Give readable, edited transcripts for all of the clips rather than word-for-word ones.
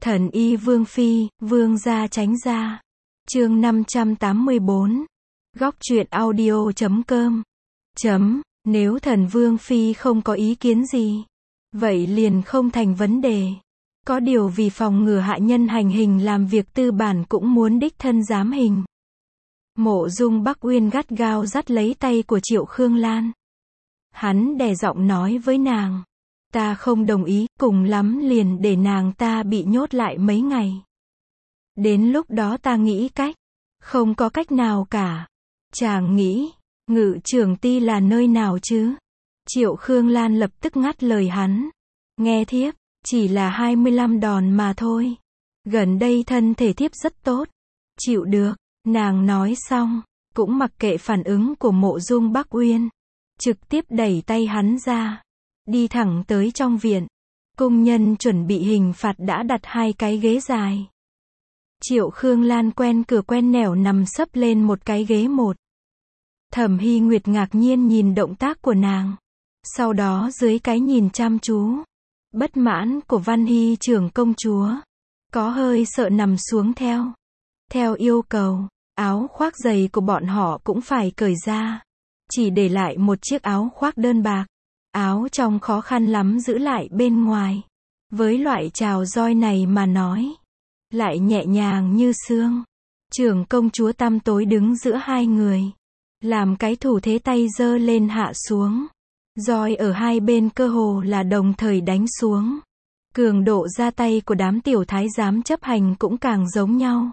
Thần y Vương Phi, Vương gia tránh ra. Chương 584. Góc truyện audio.com. Nếu thần Vương Phi không có ý kiến gì, vậy liền không thành vấn đề. Có điều vì phòng ngừa hạ nhân hành hình làm việc tư bản cũng muốn đích thân giám hình. Mộ Dung Bắc Uyên gắt gao dắt lấy tay của Triệu Khương Lan. Hắn đè giọng nói với nàng. Ta không đồng ý, cùng lắm liền để nàng ta bị nhốt lại mấy ngày. Đến lúc đó ta nghĩ cách. Không có cách nào cả. Chàng nghĩ, Ngự Trưởng Ty là nơi nào chứ? Triệu Khương Lan lập tức ngắt lời hắn. Nghe thiếp, chỉ là 25 đòn mà thôi. Gần đây thân thể thiếp rất tốt. Chịu được, nàng nói xong, cũng mặc kệ phản ứng của Mộ Dung Bắc Uyên. Trực tiếp đẩy tay hắn ra. Đi thẳng tới trong viện. Cung nhân chuẩn bị hình phạt đã đặt 2 cái ghế dài. Triệu Khương Lan quen cửa quen nẻo nằm sấp lên một cái ghế một. Thẩm Hy Nguyệt ngạc nhiên nhìn động tác của nàng. Sau đó dưới cái nhìn chăm chú, bất mãn của Văn Hy trưởng công chúa, có hơi sợ nằm xuống theo. Theo yêu cầu, áo khoác dày của bọn họ cũng phải cởi ra. Chỉ để lại một chiếc áo khoác đơn bạc. Áo trong khó khăn lắm giữ lại bên ngoài. Với loại trào roi này mà nói, lại nhẹ nhàng như sương. Trưởng công chúa tăm tối đứng giữa hai người. Làm cái thủ thế tay giơ lên hạ xuống. Roi ở hai bên cơ hồ là đồng thời đánh xuống. Cường độ ra tay của đám tiểu thái giám chấp hành cũng càng giống nhau.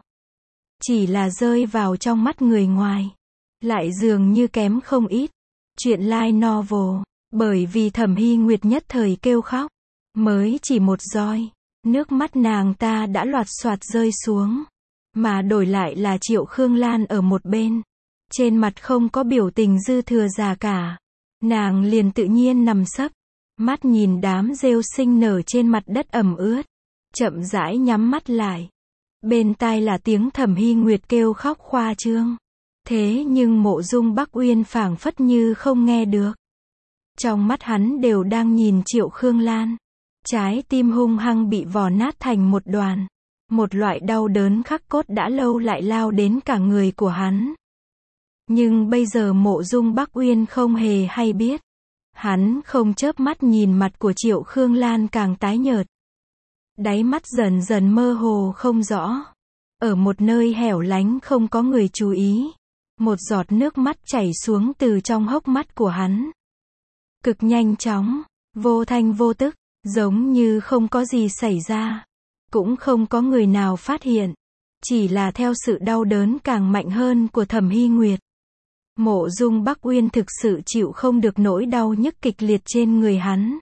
Chỉ là rơi vào trong mắt người ngoài, lại dường như kém không ít. Chuyện light novel. Bởi vì Thẩm Hy Nguyệt nhất thời kêu khóc. Mới chỉ một roi, nước mắt nàng ta đã loạt soạt rơi xuống. Mà đổi lại là Triệu Khương Lan ở một bên. Trên mặt không có biểu tình dư thừa già cả. Nàng liền tự nhiên nằm sấp. Mắt nhìn đám rêu sinh nở trên mặt đất ẩm ướt. Chậm rãi nhắm mắt lại. Bên tai là tiếng Thẩm Hy Nguyệt kêu khóc khoa trương. Thế nhưng Mộ Dung Bắc Uyên phảng phất như không nghe được. Trong mắt hắn đều đang nhìn Triệu Khương Lan. Trái tim hung hăng bị vò nát thành một đoàn. Một loại đau đớn khắc cốt đã lâu lại lao đến cả người của hắn. Nhưng bây giờ Mộ Dung Bắc Uyên không hề hay biết. Hắn không chớp mắt nhìn mặt của Triệu Khương Lan càng tái nhợt. Đáy mắt dần dần mơ hồ không rõ. Ở một nơi hẻo lánh không có người chú ý. Một giọt nước mắt chảy xuống từ trong hốc mắt của hắn. Cực nhanh chóng, vô thanh vô tức, giống như không có gì xảy ra. Cũng không có người nào phát hiện. Chỉ là theo sự đau đớn càng mạnh hơn của Thẩm Hy Nguyệt. Mộ Dung Bắc Uyên thực sự chịu không được nỗi đau nhức kịch liệt trên người hắn.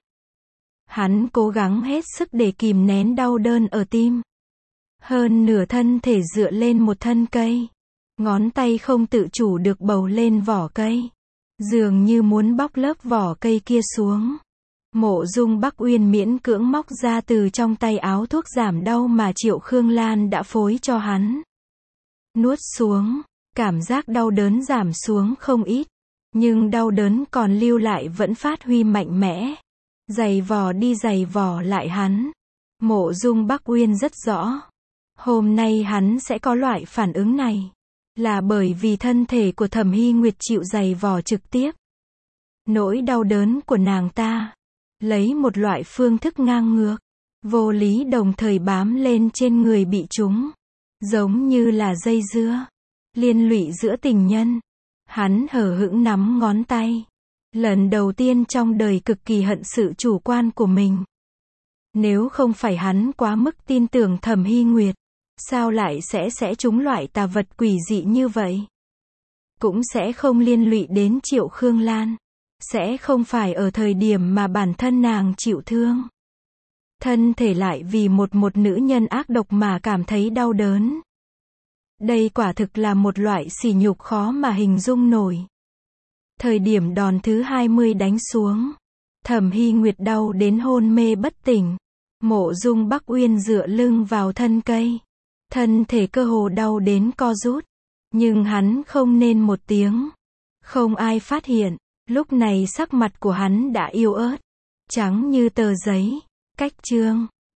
Hắn cố gắng hết sức để kìm nén đau đớn ở tim. Hơn nửa thân thể dựa lên một thân cây. Ngón tay không tự chủ được bầu lên vỏ cây. Dường như muốn bóc lớp vỏ cây kia xuống. Mộ Dung Bắc Uyên miễn cưỡng móc ra từ trong tay áo thuốc giảm đau mà Triệu Khương Lan đã phối cho hắn. Nuốt xuống, cảm giác đau đớn giảm xuống không ít. Nhưng đau đớn còn lưu lại vẫn phát huy mạnh mẽ. Giày vò đi giày vò lại hắn. Mộ Dung Bắc Uyên rất rõ. Hôm nay hắn sẽ có loại phản ứng này. Là bởi vì thân thể của Thẩm Hy Nguyệt chịu giày vò trực tiếp. Nỗi đau đớn của nàng ta, lấy một loại phương thức ngang ngược, vô lý đồng thời bám lên trên người bị trúng. Giống như là dây dưa, liên lụy giữa tình nhân. Hắn hờ hững nắm ngón tay. Lần đầu tiên trong đời cực kỳ hận sự chủ quan của mình. Nếu không phải hắn quá mức tin tưởng Thẩm Hy Nguyệt, sao lại sẽ trúng loại tà vật quỷ dị như vậy? Cũng sẽ không liên lụy đến Triệu Khương Lan. Sẽ không phải ở thời điểm mà bản thân nàng chịu thương. Thân thể lại vì một nữ nhân ác độc mà cảm thấy đau đớn. Đây quả thực là một loại sỉ nhục khó mà hình dung nổi. Thời điểm đòn thứ 20 đánh xuống, Thẩm Hy Nguyệt đau đến hôn mê bất tỉnh. Mộ Dung Bắc Uyên dựa lưng vào thân cây. Thân thể cơ hồ đau đến co rút. Nhưng hắn không nên một tiếng. Không ai phát hiện. Lúc này sắc mặt của hắn đã yếu ớt. Trắng như tờ giấy. Cách chương.